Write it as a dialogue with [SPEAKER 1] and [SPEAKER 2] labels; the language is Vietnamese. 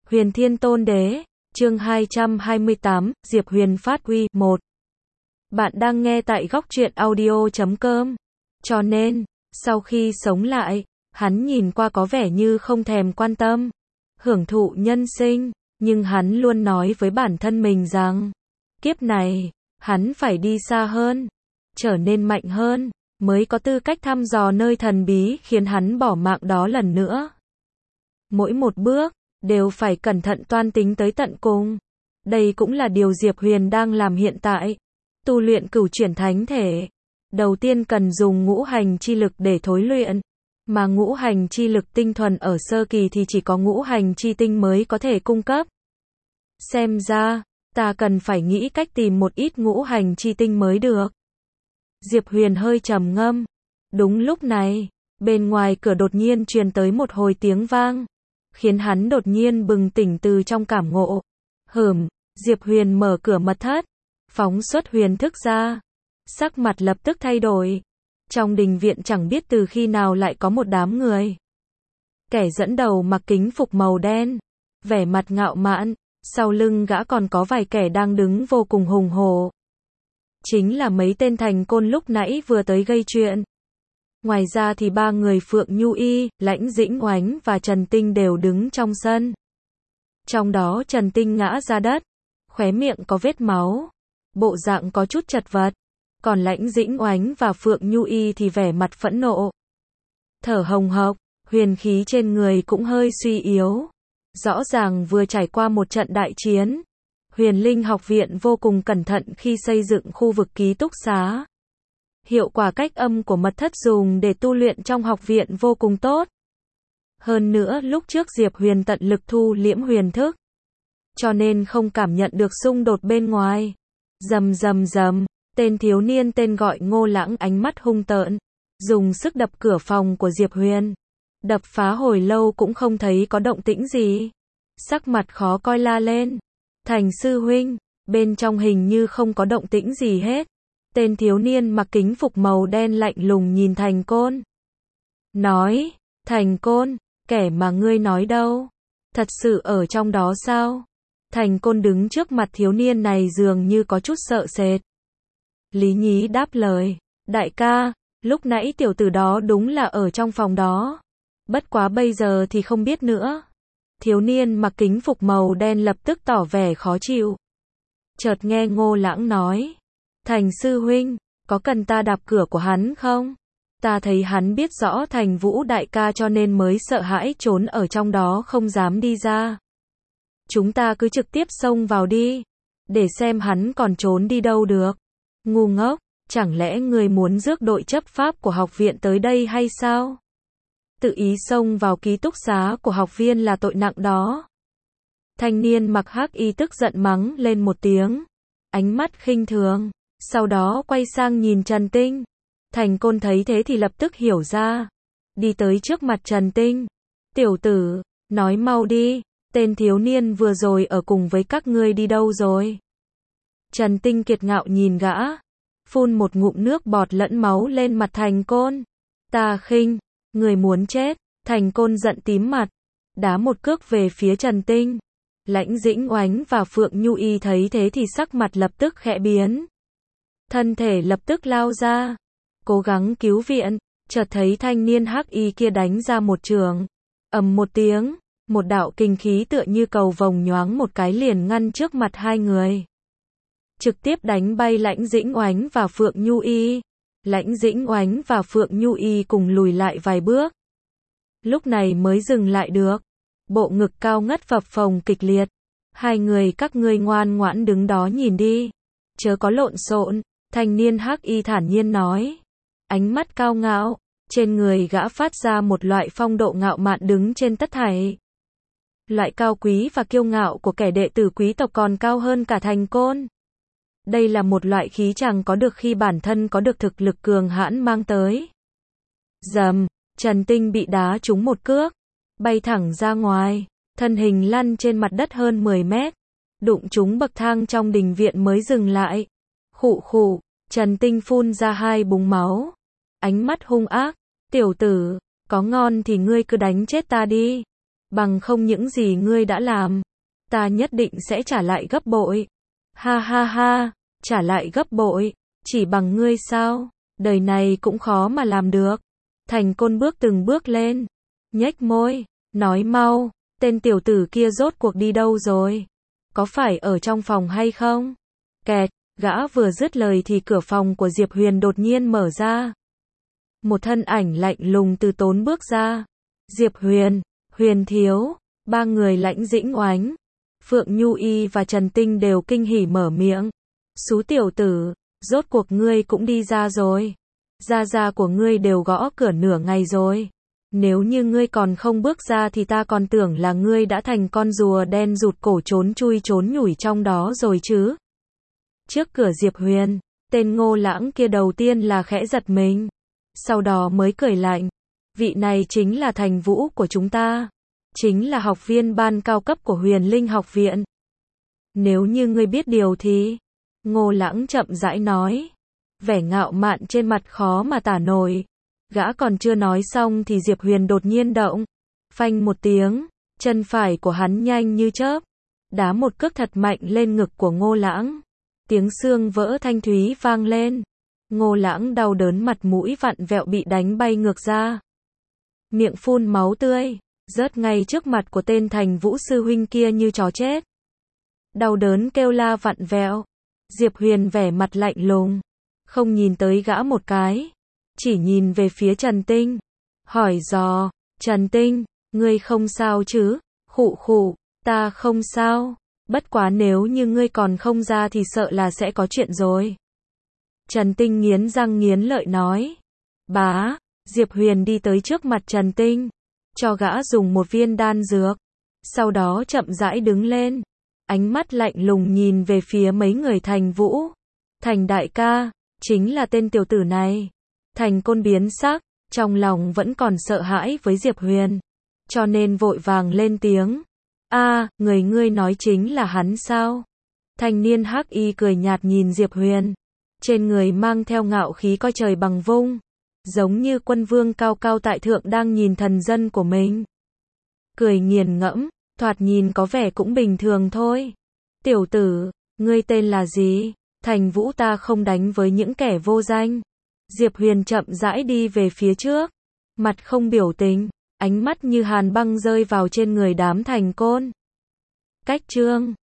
[SPEAKER 1] Huyền Thiên Tôn Đế, chương 228, Diệp Huyền phát uy, 1. Bạn đang nghe tại góc truyện audio.com. Cho nên, sau khi sống lại, hắn nhìn qua có vẻ như không thèm quan tâm, hưởng thụ nhân sinh, nhưng hắn luôn nói với bản thân mình rằng, kiếp này, hắn phải đi xa hơn, trở nên mạnh hơn, mới có tư cách thăm dò nơi thần bí khiến hắn bỏ mạng đó lần nữa. Mỗi một bước, đều phải cẩn thận toan tính tới tận cùng. Đây cũng là điều Diệp Huyền đang làm hiện tại. Tu luyện cửu chuyển thánh thể. Đầu tiên cần dùng ngũ hành chi lực để thối luyện. Mà ngũ hành chi lực tinh thuần ở sơ kỳ thì chỉ có ngũ hành chi tinh mới có thể cung cấp. Xem ra, ta cần phải nghĩ cách tìm một ít ngũ hành chi tinh mới được. Diệp Huyền hơi trầm ngâm. Đúng lúc này, bên ngoài cửa đột nhiên truyền tới một hồi tiếng vang, khiến hắn đột nhiên bừng tỉnh từ trong cảm ngộ. Diệp Huyền mở cửa mật thất, phóng xuất huyền thức ra, sắc mặt lập tức thay đổi. Trong đình viện chẳng biết từ khi nào lại có một đám người. Kẻ dẫn đầu mặc kính phục màu đen, vẻ mặt ngạo mạn, sau lưng gã còn có vài kẻ đang đứng vô cùng hùng hổ. Chính là mấy tên thành côn lúc nãy vừa tới gây chuyện. Ngoài ra thì ba người Phượng Nhu Y, Lãnh Dĩnh Oánh và Trần Tinh đều đứng trong sân. Trong đó Trần Tinh ngã ra đất, khóe miệng có vết máu, bộ dạng có chút chật vật. Còn Lãnh Dĩnh Oánh và Phượng Nhu Y thì vẻ mặt phẫn nộ, thở hồng hộc, huyền khí trên người cũng hơi suy yếu. Rõ ràng vừa trải qua một trận đại chiến. Huyền Linh học viện vô cùng cẩn thận khi xây dựng khu vực ký túc xá. Hiệu quả cách âm của mật thất dùng để tu luyện trong học viện vô cùng tốt. Hơn nữa lúc trước Diệp Huyền tận lực thu liễm huyền thức, cho nên không cảm nhận được xung đột bên ngoài. Rầm rầm rầm, tên thiếu niên tên gọi Ngô Lãng ánh mắt hung tợn, dùng sức đập cửa phòng của Diệp Huyền. Đập phá hồi lâu cũng không thấy có động tĩnh gì. Sắc mặt khó coi la lên. Thành sư huynh, bên trong hình như không có động tĩnh gì hết. Tên thiếu niên mặc kính phục màu đen lạnh lùng nhìn Thành Côn. Nói, Thành Côn, kẻ mà ngươi nói đâu? Thật sự ở trong đó sao? Thành Côn đứng trước mặt thiếu niên này dường như có chút sợ sệt. Lý Nhí đáp lời, đại ca, lúc nãy tiểu tử đó đúng là ở trong phòng đó. Bất quá bây giờ thì không biết nữa. Thiếu niên mặc kính phục màu đen lập tức tỏ vẻ khó chịu. Chợt nghe Ngô Lãng nói, Thành sư huynh, có cần ta đạp cửa của hắn không? Ta thấy hắn biết rõ Thành Vũ đại ca cho nên mới sợ hãi trốn ở trong đó không dám đi ra. Chúng ta cứ trực tiếp xông vào đi, để xem hắn còn trốn đi đâu được. Ngu ngốc, chẳng lẽ người muốn rước đội chấp pháp của học viện tới đây hay sao? Tự ý xông vào ký túc xá của học viên là tội nặng đó. Thanh niên mặc hắc y tức giận mắng lên một tiếng, ánh mắt khinh thường, sau đó quay sang nhìn Trần Tinh. Thành Côn thấy thế thì lập tức hiểu ra, đi tới trước mặt Trần Tinh. Tiểu tử, nói mau đi, tên thiếu niên vừa rồi ở cùng với các ngươi đi đâu rồi? Trần Tinh kiệt ngạo nhìn gã, phun một ngụm nước bọt lẫn máu lên mặt Thành Côn. Ta khinh, người muốn chết. Thành Côn giận tím mặt, đá một cước về phía Trần Tinh. Lãnh Dĩnh Oánh và Phượng Nhu Y thấy thế thì sắc mặt lập tức khẽ biến. Thân thể lập tức lao ra, cố gắng cứu viện, chợt thấy thanh niên hắc y kia đánh ra một trường. Ầm một tiếng, một đạo kinh khí tựa như cầu vồng nhoáng một cái liền ngăn trước mặt hai người. Trực tiếp đánh bay Lãnh Dĩnh Oánh và Phượng Nhu Y. Lãnh Dĩnh Oánh và Phượng Nhu Y cùng lùi lại vài bước. Lúc này mới dừng lại được. Bộ ngực cao ngất phập phồng kịch liệt. Hai người các ngươi ngoan ngoãn đứng đó nhìn đi. Chớ có lộn xộn, thanh niên hắc y thản nhiên nói. Ánh mắt cao ngạo, trên người gã phát ra một loại phong độ ngạo mạn đứng trên tất thảy. Loại cao quý và kiêu ngạo của kẻ đệ tử quý tộc còn cao hơn cả Thành Côn. Đây là một loại khí chàng có được khi bản thân có được thực lực cường hãn mang tới. Dầm, Trần Tinh bị đá trúng một cước, bay thẳng ra ngoài, thân hình lăn trên mặt đất hơn 10 mét, đụng trúng bậc thang trong đình viện mới dừng lại. Khụ khụ, Trần Tinh phun ra hai búng máu, ánh mắt hung ác, tiểu tử, có ngon thì ngươi cứ đánh chết ta đi. Bằng không những gì ngươi đã làm, ta nhất định sẽ trả lại gấp bội. Ha ha ha, trả lại gấp bội, chỉ bằng ngươi sao? Đời này cũng khó mà làm được. Thành Côn bước từng bước lên, nhếch môi, nói mau, tên tiểu tử kia rốt cuộc đi đâu rồi? Có phải ở trong phòng hay không? Kẹt, gã vừa dứt lời thì cửa phòng của Diệp Huyền đột nhiên mở ra. Một thân ảnh lạnh lùng từ tốn bước ra. Diệp Huyền, Huyền thiếu, ba người Lãnh Dĩnh Oánh, Phượng Nhu Y và Trần Tinh đều kinh hỉ mở miệng. Xú tiểu tử, rốt cuộc ngươi cũng đi ra rồi. Gia của ngươi đều gõ cửa nửa ngày rồi. Nếu như ngươi còn không bước ra thì ta còn tưởng là ngươi đã thành con rùa đen rụt cổ trốn chui trốn nhủi trong đó rồi chứ. Trước cửa Diệp Huyền, tên Ngô Lãng kia đầu tiên là khẽ giật mình, sau đó mới cười lạnh. Vị này chính là Thành Vũ của chúng ta, chính là học viên ban cao cấp của Huyền Linh học viện. Nếu như ngươi biết điều thì, Ngô Lãng chậm rãi nói, vẻ ngạo mạn trên mặt khó mà tả nổi. Gã còn chưa nói xong thì Diệp Huyền đột nhiên động, phanh một tiếng, chân phải của hắn nhanh như chớp, đá một cước thật mạnh lên ngực của Ngô Lãng. Tiếng xương vỡ thanh thúy vang lên. Ngô Lãng đau đớn mặt mũi vặn vẹo bị đánh bay ngược ra. Miệng phun máu tươi, rớt ngay trước mặt của tên Thành Vũ sư huynh kia như chó chết. Đau đớn kêu la vặn vẹo. Diệp Huyền vẻ mặt lạnh lùng, không nhìn tới gã một cái, chỉ nhìn về phía Trần Tinh, hỏi dò, Trần Tinh, ngươi không sao chứ? Khụ khụ, ta không sao, bất quá nếu như ngươi còn không ra thì sợ là sẽ có chuyện rồi. Trần Tinh nghiến răng nghiến lợi nói. Bá, Diệp Huyền đi tới trước mặt Trần Tinh, cho gã dùng một viên đan dược, sau đó chậm rãi đứng lên, ánh mắt lạnh lùng nhìn về phía mấy người Thành Vũ. Thành đại ca, chính là tên tiểu tử này. Thành Côn biến sắc, trong lòng vẫn còn sợ hãi với Diệp Huyền, cho nên vội vàng lên tiếng. Người ngươi nói chính là hắn sao? Thanh niên hắc y cười nhạt nhìn Diệp Huyền, trên người mang theo ngạo khí coi trời bằng vung, giống như quân vương cao cao tại thượng đang nhìn thần dân của mình. Cười nghiền ngẫm, thoạt nhìn có vẻ cũng bình thường thôi. Tiểu tử, ngươi tên là gì? Thành Vũ ta không đánh với những kẻ vô danh. Diệp Huyền chậm rãi đi về phía trước, mặt không biểu tình, ánh mắt như hàn băng rơi vào trên người đám Thành Côn. Cách chương